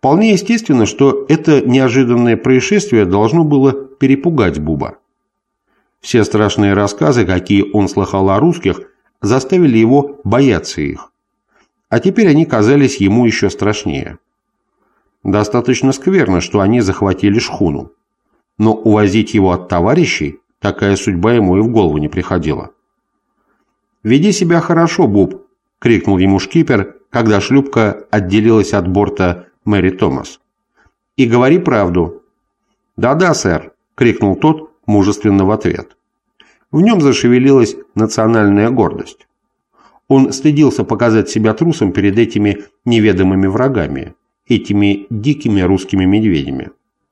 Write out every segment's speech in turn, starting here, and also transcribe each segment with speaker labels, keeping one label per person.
Speaker 1: Вполне естественно, что это неожиданное происшествие должно было перепугать Буба. Все страшные рассказы, какие он слыхал о русских, заставили его бояться их. А теперь они казались ему еще страшнее. Достаточно скверно, что они захватили шхуну. Но увозить его от товарищей, такая судьба ему и в голову не приходила. «Веди себя хорошо, Буб», — крикнул ему шкипер, когда шлюпка отделилась от борта Мэри Томас. «И говори правду». «Да-да, сэр», — крикнул тот мужественно в ответ. В нем зашевелилась национальная гордость. Он стыдился показать себя трусом перед этими неведомыми врагами, этими дикими русскими медведями.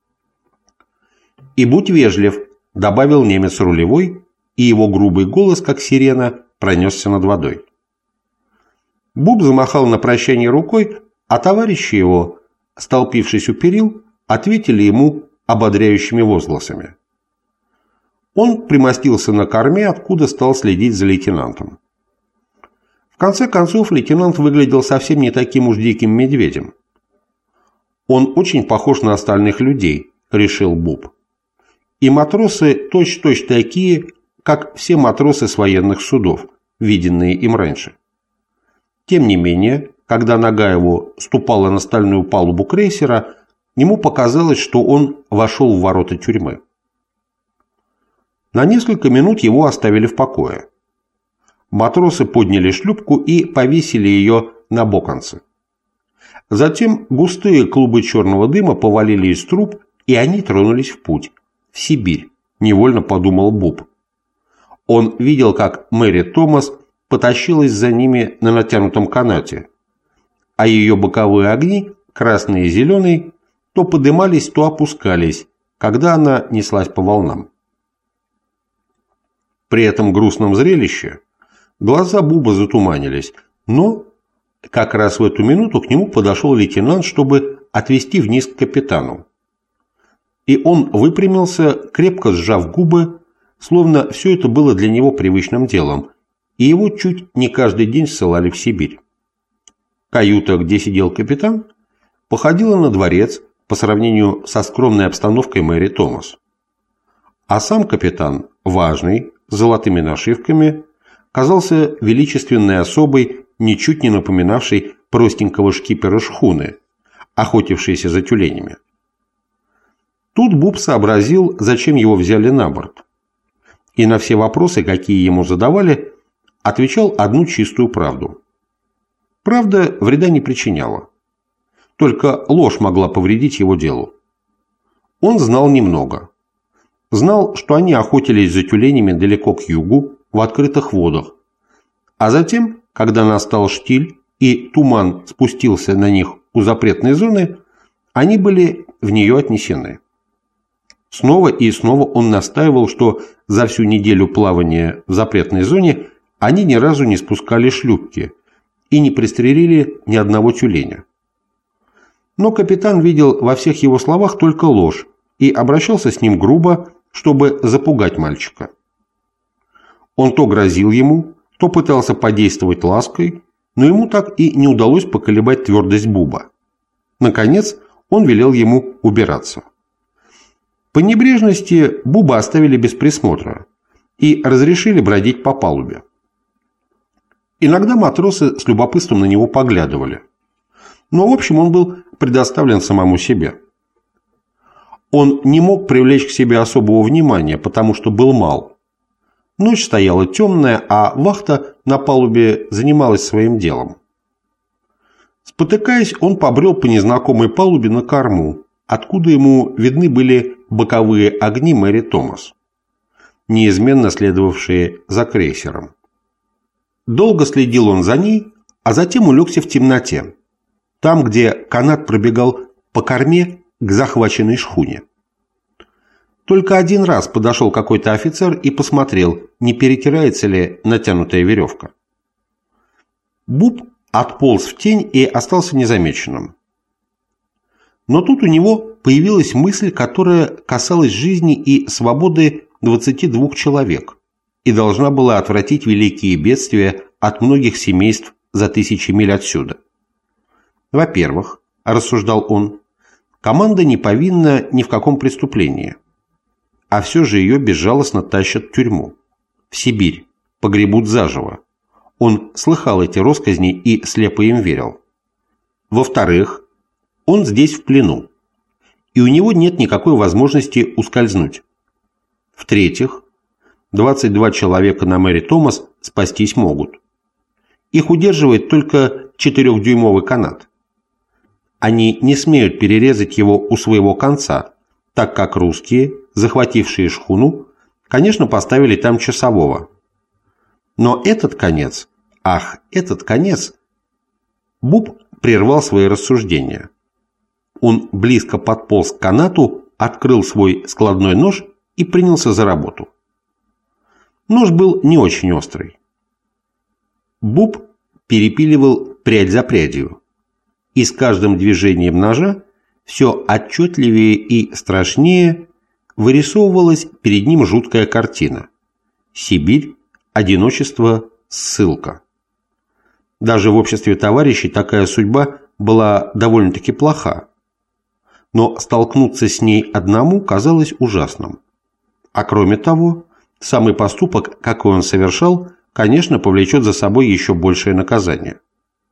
Speaker 1: «И будь вежлив», — добавил немец рулевой, и его грубый голос, как сирена, пронесся над водой. Буб замахал на прощание рукой, а товарищи его, столпившись у перил, ответили ему ободряющими возгласами. Он примостился на корме, откуда стал следить за лейтенантом. В конце концов, лейтенант выглядел совсем не таким уж диким медведем. «Он очень похож на остальных людей», — решил Буб. «И матросы точь-в-точь такие, как все матросы с военных судов, виденные им раньше». Тем не менее, когда нога его ступала на стальную палубу крейсера, ему показалось, что он вошел в ворота тюрьмы. На несколько минут его оставили в покое. Матросы подняли шлюпку и повесили ее на боконцы. Затем густые клубы черного дыма повалили из труб, и они тронулись в путь, в Сибирь, невольно подумал Буб. Он видел, как Мэри Томас потащилась за ними на натянутом канате, а ее боковые огни, красный и зеленый, то подымались, то опускались, когда она неслась по волнам. При этом грустном зрелище глаза Буба затуманились, но как раз в эту минуту к нему подошел лейтенант, чтобы отвести вниз к капитану. И он выпрямился, крепко сжав губы, словно все это было для него привычным делом, и его чуть не каждый день ссылали в Сибирь. Каюта, где сидел капитан, походила на дворец по сравнению со скромной обстановкой Мэри Томас. А сам капитан, важный, с золотыми нашивками, казался величественной особой, ничуть не напоминавшей простенького шкипера шхуны, охотившейся за тюленями. Тут Буб сообразил, зачем его взяли на борт. И на все вопросы, какие ему задавали, отвечал одну чистую правду. Правда вреда не причиняла. Только ложь могла повредить его делу. Он знал немного. Знал, что они охотились за тюленями далеко к югу, в открытых водах. А затем, когда настал штиль и туман спустился на них у запретной зоны, они были в нее отнесены. Снова и снова он настаивал, что за всю неделю плавания в запретной зоне они ни разу не спускали шлюпки и не пристрелили ни одного тюленя. Но капитан видел во всех его словах только ложь и обращался с ним грубо, чтобы запугать мальчика. Он то грозил ему, то пытался подействовать лаской, но ему так и не удалось поколебать твердость Буба. Наконец, он велел ему убираться. По небрежности Буба оставили без присмотра и разрешили бродить по палубе. Иногда матросы с любопытством на него поглядывали, но в общем он был предоставлен самому себе. Он не мог привлечь к себе особого внимания, потому что был мал. Ночь стояла темная, а вахта на палубе занималась своим делом. Спотыкаясь, он побрел по незнакомой палубе на корму, откуда ему видны были боковые огни Мэри Томас, неизменно следовавшие за крейсером. Долго следил он за ней, а затем улегся в темноте, там, где канат пробегал по корме к захваченной шхуне. Только один раз подошел какой-то офицер и посмотрел, не перетирается ли натянутая веревка. Буб отполз в тень и остался незамеченным. Но тут у него появилась мысль, которая касалась жизни и свободы 22 человек и должна была отвратить великие бедствия от многих семейств за тысячи миль отсюда. Во-первых, рассуждал он, команда не повинна ни в каком преступлении, а все же ее безжалостно тащат в тюрьму, в Сибирь, погребут заживо. Он слыхал эти россказни и слепо им верил. Во-вторых, он здесь в плену, и у него нет никакой возможности ускользнуть. В-третьих, 22 человека на Мэри Томас спастись могут. Их удерживает только 4-дюймовый канат. Они не смеют перерезать его у своего конца, так как русские, захватившие шхуну, конечно, поставили там часового. Но этот конец, этот конец, Буб прервал свои рассуждения. Он близко подполз к канату, открыл свой складной нож и принялся за работу. Нож был не очень острый. Буб перепиливал прядь за прядью, и с каждым движением ножа все отчетливее и страшнее вырисовывалась перед ним жуткая картина. Сибирь, одиночество, ссылка. Даже в обществе товарищей такая судьба была довольно-таки плоха. Но столкнуться с ней одному казалось ужасным. А кроме того, самый поступок, какой он совершал, конечно, повлечет за собой еще большее наказание.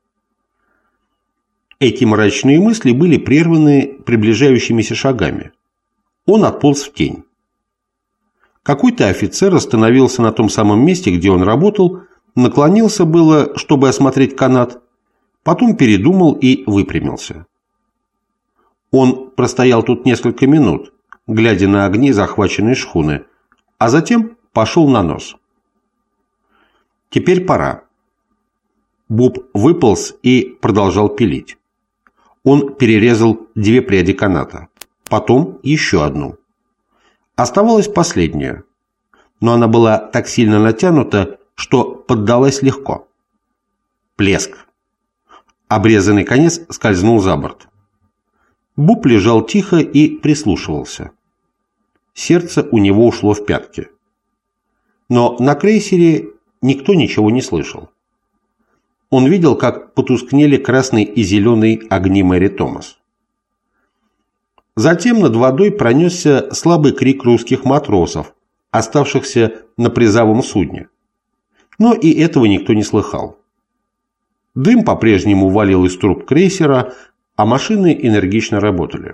Speaker 1: Эти мрачные мысли были прерваны приближающимися шагами. Он отполз в тень. Какой-то офицер остановился на том самом месте, где он работал, наклонился было, чтобы осмотреть канат, потом передумал и выпрямился. Он простоял тут несколько минут, глядя на огни захваченной шхуны, а затем пошел на нос. Теперь пора. Буб выполз и продолжал пилить. Он перерезал 2 пряди каната, потом еще одну. Оставалась последняя, но она была так сильно натянута, что поддалась легко. Плеск. Обрезанный конец скользнул за борт. Буб лежал тихо и прислушивался. Сердце у него ушло в пятки. Но на крейсере никто ничего не слышал. Он видел, как потускнели красный и зеленый огни Мэри Томас. Затем над водой пронесся слабый крик русских матросов, оставшихся на призовом судне. Но и этого никто не слыхал. Дым по-прежнему валил из труб крейсера, а машины энергично работали.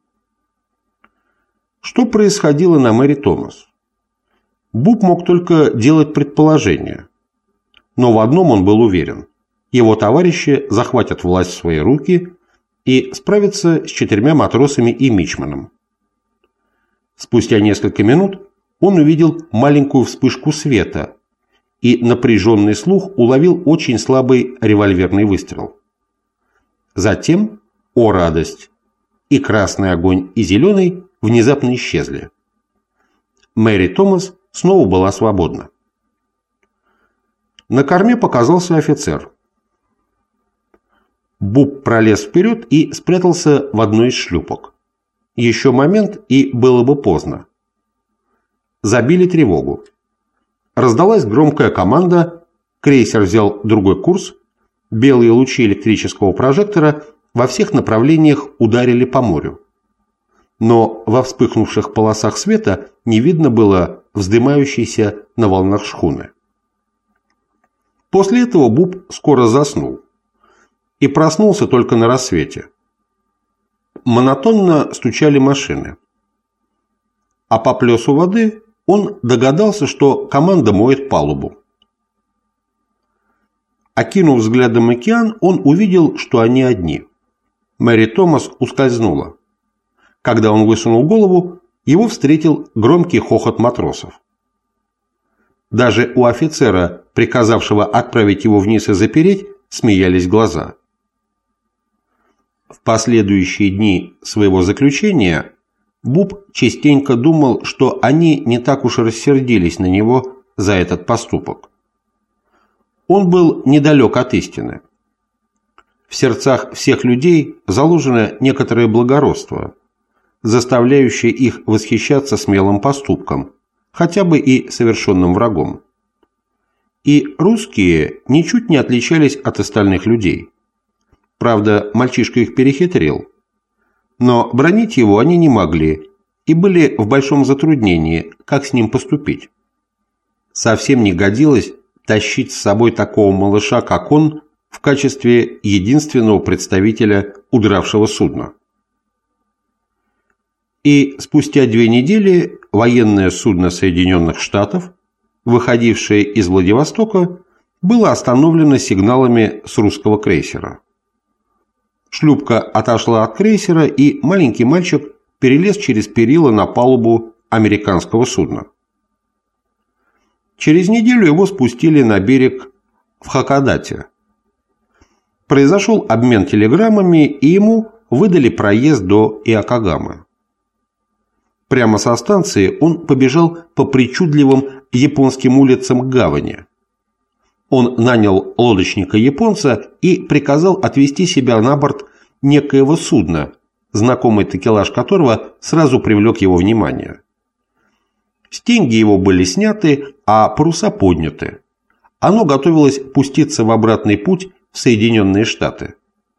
Speaker 1: Что происходило на Мэри Томас? Буб мог только делать предположения. Но в одном он был уверен. Его товарищи захватят власть в свои руки и справятся с 4 матросами и мичманом. Спустя несколько минут он увидел маленькую вспышку света, и напряженный слух уловил очень слабый револьверный выстрел. Затем, о радость, и красный огонь, и зеленый внезапно исчезли. Мэри Томас снова была свободна. На корме показался офицер. Буб пролез вперед и спрятался в одной из шлюпок. Еще момент, и было бы поздно. Забили тревогу. Раздалась громкая команда, крейсер взял другой курс, белые лучи электрического прожектора во всех направлениях ударили по морю. Но во вспыхнувших полосах света не видно было вздымающейся на волнах шхуны. После этого Буб скоро заснул и проснулся только на рассвете. Монотонно стучали машины. А по плесу воды он догадался, что команда моет палубу. Окинув взглядом океан, он увидел, что они одни. Мэри Томас ускользнула. Когда он высунул голову, его встретил громкий хохот матросов. Даже у офицера, приказавшего отправить его вниз и запереть, смеялись глаза. В последующие дни своего заключения Буб частенько думал, что они не так уж и рассердились на него за этот поступок. Он был недалек от истины. В сердцах всех людей заложено некоторое благородство, заставляющее их восхищаться смелым поступком, хотя бы и совершенным врагом. И русские ничуть не отличались от остальных людей. Правда, мальчишка их перехитрил. Но бронить его они не могли и были в большом затруднении, как с ним поступить. Совсем не годилось тащить с собой такого малыша, как он, в качестве единственного представителя удравшего судна. И спустя 2 недели военное судно Соединенных Штатов, выходившее из Владивостока, было остановлено сигналами с русского крейсера. Шлюпка отошла от крейсера, и маленький мальчик перелез через перила на палубу американского судна. Через неделю его спустили на берег в Хакодате. Произошел обмен телеграммами, и ему выдали проезд до Иокогамы. Прямо со станции он побежал по причудливым японским улицам к гавани. Он нанял лодочника-японца и приказал отвезти себя на борт некоего судна, знакомый такелаж которого сразу привлек его внимание. Стенги его были сняты, а паруса подняты. Оно готовилось пуститься в обратный путь в Соединенные Штаты.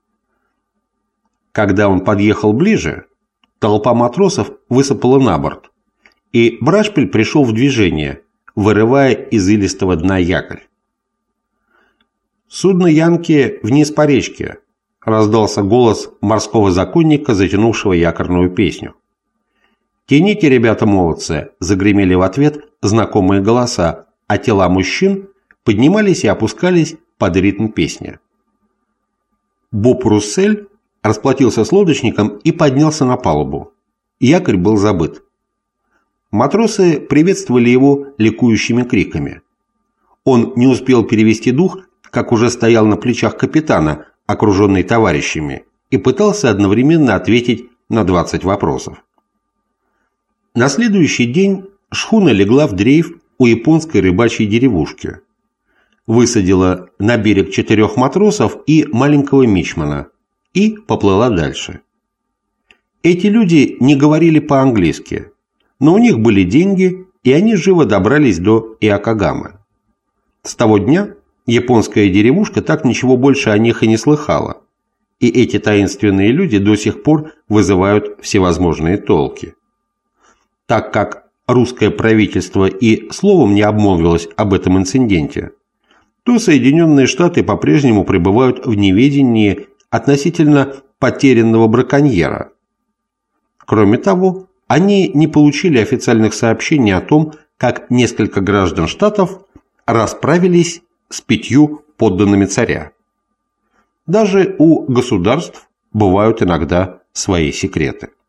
Speaker 1: Когда он подъехал ближе, толпа матросов высыпала на борт, и брашпиль пришел в движение, вырывая из илистого дна якорь. «Судно Янки вниз по речке», — раздался голос морского законника, затянувшего якорную песню. «Тяните, ребята молодцы», — загремели в ответ знакомые голоса, а тела мужчин поднимались и опускались под ритм песни. Боб Руссель расплатился с лодочником и поднялся на палубу. Якорь был забыт. Матросы приветствовали его ликующими криками. Он не успел перевести дух, как уже стоял на плечах капитана, окруженный товарищами, и пытался одновременно ответить на 20 вопросов. На следующий день шхуна легла в дрейф у японской рыбачьей деревушки. Высадила на берег 4 матросов и маленького мичмана и поплыла дальше. Эти люди не говорили по-английски, но у них были деньги, и они живо добрались до Иокогамы. С того дня японская деревушка так ничего больше о них и не слыхала, и эти таинственные люди до сих пор вызывают всевозможные толки. Так как русское правительство и словом не обмолвилось об этом инциденте, то Соединенные Штаты по-прежнему пребывают в неведении относительно потерянного браконьера. Кроме того, они не получили официальных сообщений о том, как несколько граждан штатов расправились с 5 подданными царя. Даже у государств бывают иногда свои секреты.